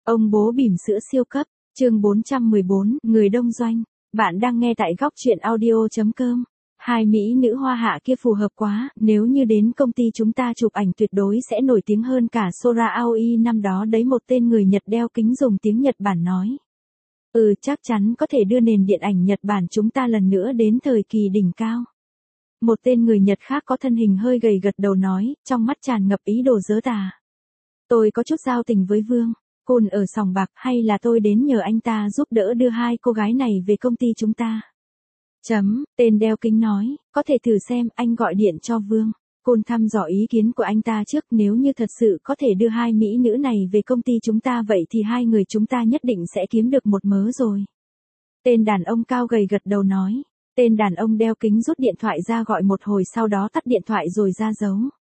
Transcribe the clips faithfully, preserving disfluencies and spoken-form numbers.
Ông bố bỉm sữa siêu cấp, chương bốn trăm mười bốn, người đông doanh. Bạn đang nghe tại góc truyện audio chấm com. Hai mỹ nữ hoa hạ kia phù hợp quá, nếu như đến công ty chúng ta chụp ảnh tuyệt đối sẽ nổi tiếng hơn cả Sora Aoi năm đó đấy, một tên người Nhật đeo kính dùng tiếng Nhật Bản nói. Ừ, chắc chắn có thể đưa nền điện ảnh Nhật Bản chúng ta lần nữa đến thời kỳ đỉnh cao. Một tên người Nhật khác có thân hình hơi gầy gật đầu nói, trong mắt tràn ngập ý đồ dớ tà. Tôi có chút giao tình với Vương Côn ở sòng bạc, hay là tôi đến nhờ anh ta giúp đỡ đưa hai cô gái này về công ty chúng ta. Chấm, tên đeo kính nói, có thể thử xem, anh gọi điện cho Vương Côn thăm dò ý kiến của anh ta trước, nếu như thật sự có thể đưa hai mỹ nữ này về công ty chúng ta vậy thì hai người chúng ta nhất định sẽ kiếm được một mớ rồi. Tên đàn ông cao gầy gật đầu nói, tên đàn ông đeo kính rút điện thoại ra gọi một hồi sau đó tắt điện thoại rồi ra dấu.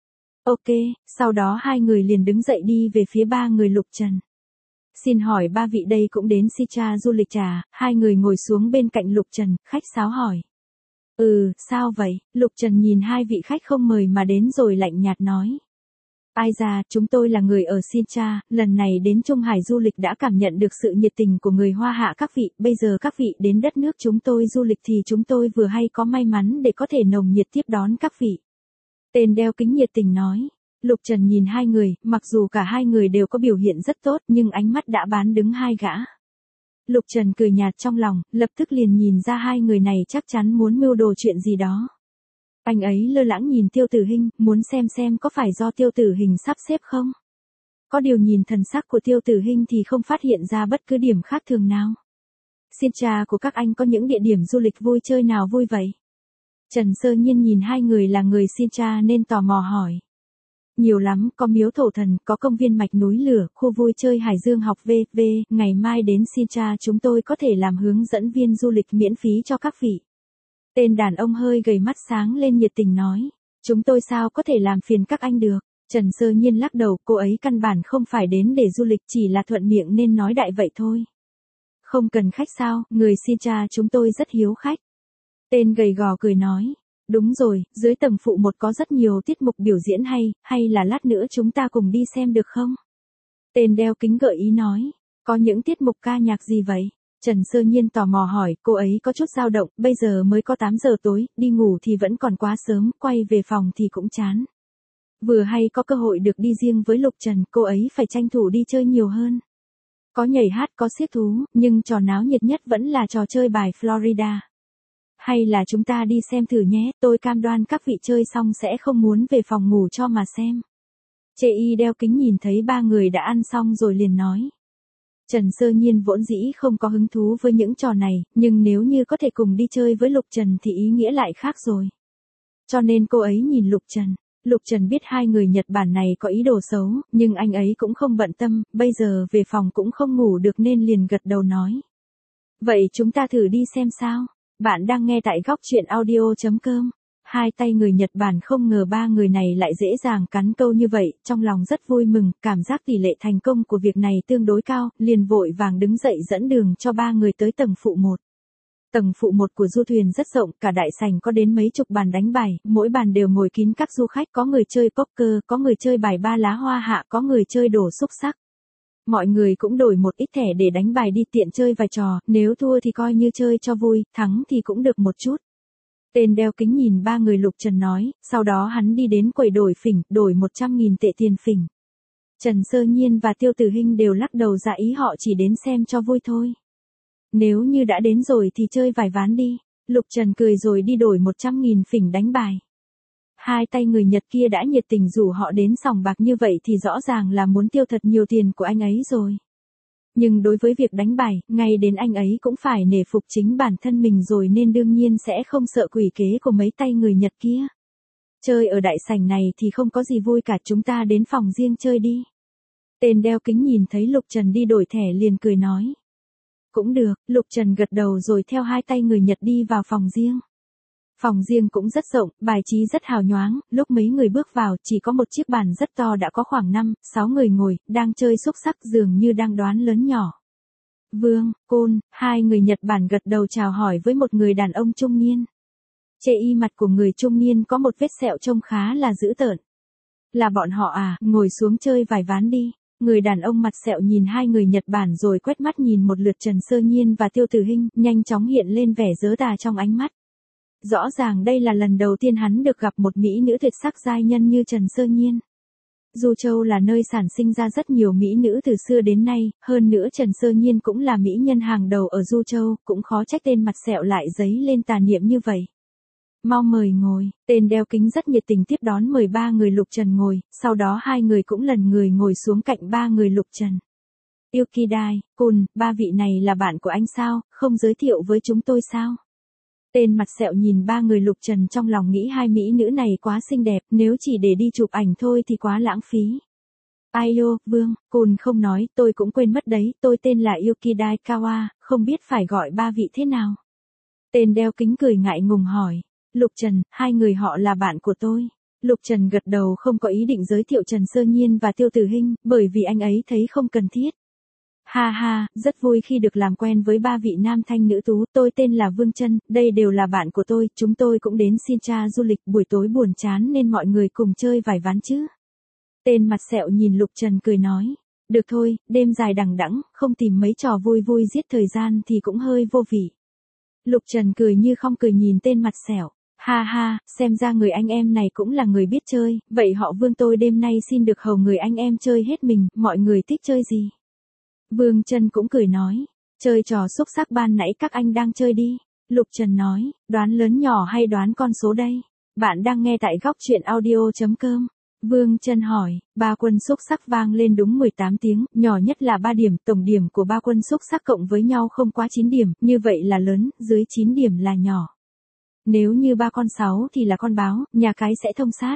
Ok, sau đó hai người liền đứng dậy đi về phía ba người Lục Trần. Xin hỏi ba vị đây cũng đến Sitra du lịch trà, hai người ngồi xuống bên cạnh Lục Trần, khách sáo hỏi. Ừ, sao vậy? Lục Trần nhìn hai vị khách không mời mà đến rồi lạnh nhạt nói. Ai ra, chúng tôi là người ở Sitra, lần này đến Trung Hải du lịch đã cảm nhận được sự nhiệt tình của người Hoa Hạ các vị, bây giờ các vị đến đất nước chúng tôi du lịch thì chúng tôi vừa hay có may mắn để có thể nồng nhiệt tiếp đón các vị. Tên đeo kính nhiệt tình nói. Lục Trần nhìn hai người, mặc dù cả hai người đều có biểu hiện rất tốt nhưng ánh mắt đã bán đứng hai gã. Lục Trần cười nhạt trong lòng, lập tức liền nhìn ra hai người này chắc chắn muốn mưu đồ chuyện gì đó. Anh ấy lơ lãng nhìn Tiêu Tử Hinh, muốn xem xem có phải do Tiêu Tử Hinh sắp xếp không. Có điều nhìn thần sắc của Tiêu Tử Hinh thì không phát hiện ra bất cứ điểm khác thường nào. Xin chào của các anh có những địa điểm du lịch vui chơi nào vui vậy? Trần Sơ Nhiên nhìn hai người là người Sitra nên tò mò hỏi. Nhiều lắm, có miếu thổ thần, có công viên mạch núi lửa, khu vui chơi Hải Dương học vê vê, ngày mai đến Sitra chúng tôi có thể làm hướng dẫn viên du lịch miễn phí cho các vị. Tên đàn ông hơi gầy mắt sáng lên nhiệt tình nói, chúng tôi sao có thể làm phiền các anh được. Trần Sơ Nhiên lắc đầu, cô ấy căn bản không phải đến để du lịch, chỉ là thuận miệng nên nói đại vậy thôi. Không cần khách sao, người Sitra chúng tôi rất hiếu khách. Tên gầy gò cười nói. Đúng rồi, dưới tầng phụ một có rất nhiều tiết mục biểu diễn hay, hay là lát nữa chúng ta cùng đi xem được không? Tên đeo kính gợi ý nói, có những tiết mục ca nhạc gì vậy? Trần Sơ Nhiên tò mò hỏi, cô ấy có chút dao động, bây giờ mới có tám giờ tối, đi ngủ thì vẫn còn quá sớm, quay về phòng thì cũng chán. Vừa hay có cơ hội được đi riêng với Lục Trần, cô ấy phải tranh thủ đi chơi nhiều hơn. Có nhảy hát, có xiếc thú, nhưng trò náo nhiệt nhất vẫn là trò chơi bài Florida. Hay là chúng ta đi xem thử nhé, tôi cam đoan các vị chơi xong sẽ không muốn về phòng ngủ cho mà xem. Chê y đeo kính nhìn thấy ba người đã ăn xong rồi liền nói. Trần Sơ Nhiên vốn dĩ không có hứng thú với những trò này, nhưng nếu như có thể cùng đi chơi với Lục Trần thì ý nghĩa lại khác rồi. Cho nên cô ấy nhìn Lục Trần. Lục Trần biết hai người Nhật Bản này có ý đồ xấu, nhưng anh ấy cũng không bận tâm, bây giờ về phòng cũng không ngủ được nên liền gật đầu nói. Vậy chúng ta thử đi xem sao? Bạn đang nghe tại góc truyện audio chấm com. Hai tay người Nhật Bản không ngờ ba người này lại dễ dàng cắn câu như vậy, trong lòng rất vui mừng, cảm giác tỷ lệ thành công của việc này tương đối cao, liền vội vàng đứng dậy dẫn đường cho ba người tới tầng phụ một. Tầng phụ một của du thuyền rất rộng, cả đại sảnh có đến mấy chục bàn đánh bài, mỗi bàn đều ngồi kín các du khách, có người chơi poker, có người chơi bài ba lá hoa hạ, có người chơi đồ xúc xắc. Mọi người cũng đổi một ít thẻ để đánh bài đi tiện chơi vài trò, nếu thua thì coi như chơi cho vui, thắng thì cũng được một chút. Tên đeo kính nhìn ba người Lục Trần nói, sau đó hắn đi đến quầy đổi phỉnh, đổi một trăm nghìn tệ tiền phỉnh. Trần Sơ Nhiên và Tiêu Tử Hinh đều lắc đầu ra ý họ chỉ đến xem cho vui thôi. Nếu như đã đến rồi thì chơi vài ván đi. Lục Trần cười rồi đi đổi một trăm nghìn phỉnh đánh bài. Hai tay người Nhật kia đã nhiệt tình rủ họ đến sòng bạc như vậy thì rõ ràng là muốn tiêu thật nhiều tiền của anh ấy rồi. Nhưng đối với việc đánh bài, ngay đến anh ấy cũng phải nể phục chính bản thân mình rồi nên đương nhiên sẽ không sợ quỷ kế của mấy tay người Nhật kia. Chơi ở đại sảnh này thì không có gì vui cả, chúng ta đến phòng riêng chơi đi. Tên đeo kính nhìn thấy Lục Trần đi đổi thẻ liền cười nói. Cũng được, Lục Trần gật đầu rồi theo hai tay người Nhật đi vào phòng riêng. Phòng riêng cũng rất rộng, bài trí rất hào nhoáng, lúc mấy người bước vào chỉ có một chiếc bàn rất to đã có khoảng năm, sáu người ngồi, đang chơi xúc xắc dường như đang đoán lớn nhỏ. Vương, Côn, hai người Nhật Bản gật đầu chào hỏi với một người đàn ông trung niên. Chê y mặt của người trung niên có một vết sẹo trông khá là dữ tợn. Là bọn họ à, ngồi xuống chơi vài ván đi. Người đàn ông mặt sẹo nhìn hai người Nhật Bản rồi quét mắt nhìn một lượt Trần Sơ Nhiên và Tiêu Tử Hinh, nhanh chóng hiện lên vẻ giớ tà trong ánh mắt. Rõ ràng đây là lần đầu tiên hắn được gặp một mỹ nữ tuyệt sắc giai nhân như Trần Sơ Nhiên. Du Châu là nơi sản sinh ra rất nhiều mỹ nữ từ xưa đến nay, hơn nữa Trần Sơ Nhiên cũng là mỹ nhân hàng đầu ở Du Châu, cũng khó trách tên mặt sẹo lại dấy lên tà niệm như vậy. Mau mời ngồi, tên đeo kính rất nhiệt tình tiếp đón mời ba người Lục Trần ngồi, sau đó hai người cũng lần người ngồi xuống cạnh ba người Lục Trần. Yukidai, Kun, ba vị này là bạn của anh sao, không giới thiệu với chúng tôi sao? Tên mặt sẹo nhìn ba người Lục Trần trong lòng nghĩ hai mỹ nữ này quá xinh đẹp, nếu chỉ để đi chụp ảnh thôi thì quá lãng phí. Ai ô, Vương, Kun không nói, tôi cũng quên mất đấy, tôi tên là Yukidai Kawa, không biết phải gọi ba vị thế nào. Tên đeo kính cười ngại ngùng hỏi. Lục Trần, hai người họ là bạn của tôi. Lục Trần gật đầu không có ý định giới thiệu Trần Sơ Nhiên và Tiêu Tử Hinh, bởi vì anh ấy thấy không cần thiết. Ha ha, rất vui khi được làm quen với ba vị nam thanh nữ tú, tôi tên là Vương Trân, đây đều là bạn của tôi, chúng tôi cũng đến Sintra du lịch, buổi tối buồn chán nên mọi người cùng chơi vài ván chứ. Tên mặt sẹo nhìn Lục Trần cười nói, được thôi, đêm dài đằng đẵng, không tìm mấy trò vui vui giết thời gian thì cũng hơi vô vị. Lục Trần cười như không cười nhìn tên mặt sẹo. Ha ha, xem ra người anh em này cũng là người biết chơi, vậy họ Vương tôi đêm nay xin được hầu người anh em chơi hết mình, mọi người thích chơi gì? Vương Trân cũng cười nói, chơi trò xúc sắc ban nãy các anh đang chơi đi. Lục Trần nói, đoán lớn nhỏ hay đoán con số đây? Bạn đang nghe tại góc truyện audio chấm com. Vương Trân hỏi, ba quân xúc sắc vang lên đúng mười tám tiếng, nhỏ nhất là ba điểm, tổng điểm của ba quân xúc sắc cộng với nhau không quá chín điểm, như vậy là lớn, dưới chín điểm là nhỏ. Nếu như ba con sáu thì là con báo, nhà cái sẽ thông sát.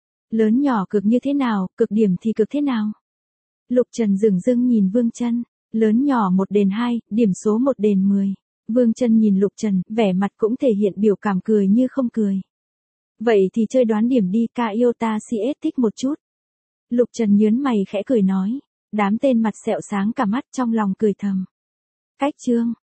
Lớn nhỏ cực như thế nào, cực điểm thì cực thế nào? Lục Trần dửng dưng nhìn Vương Trân, lớn nhỏ một đền hai, điểm số một đền mười. Vương Trân nhìn Lục Trần, vẻ mặt cũng thể hiện biểu cảm cười như không cười. Vậy thì chơi đoán điểm đi, Kaiota xê ét thích một chút. Lục Trần nhớn mày khẽ cười nói, đám tên mặt sẹo sáng cả mắt trong lòng cười thầm. Cách chương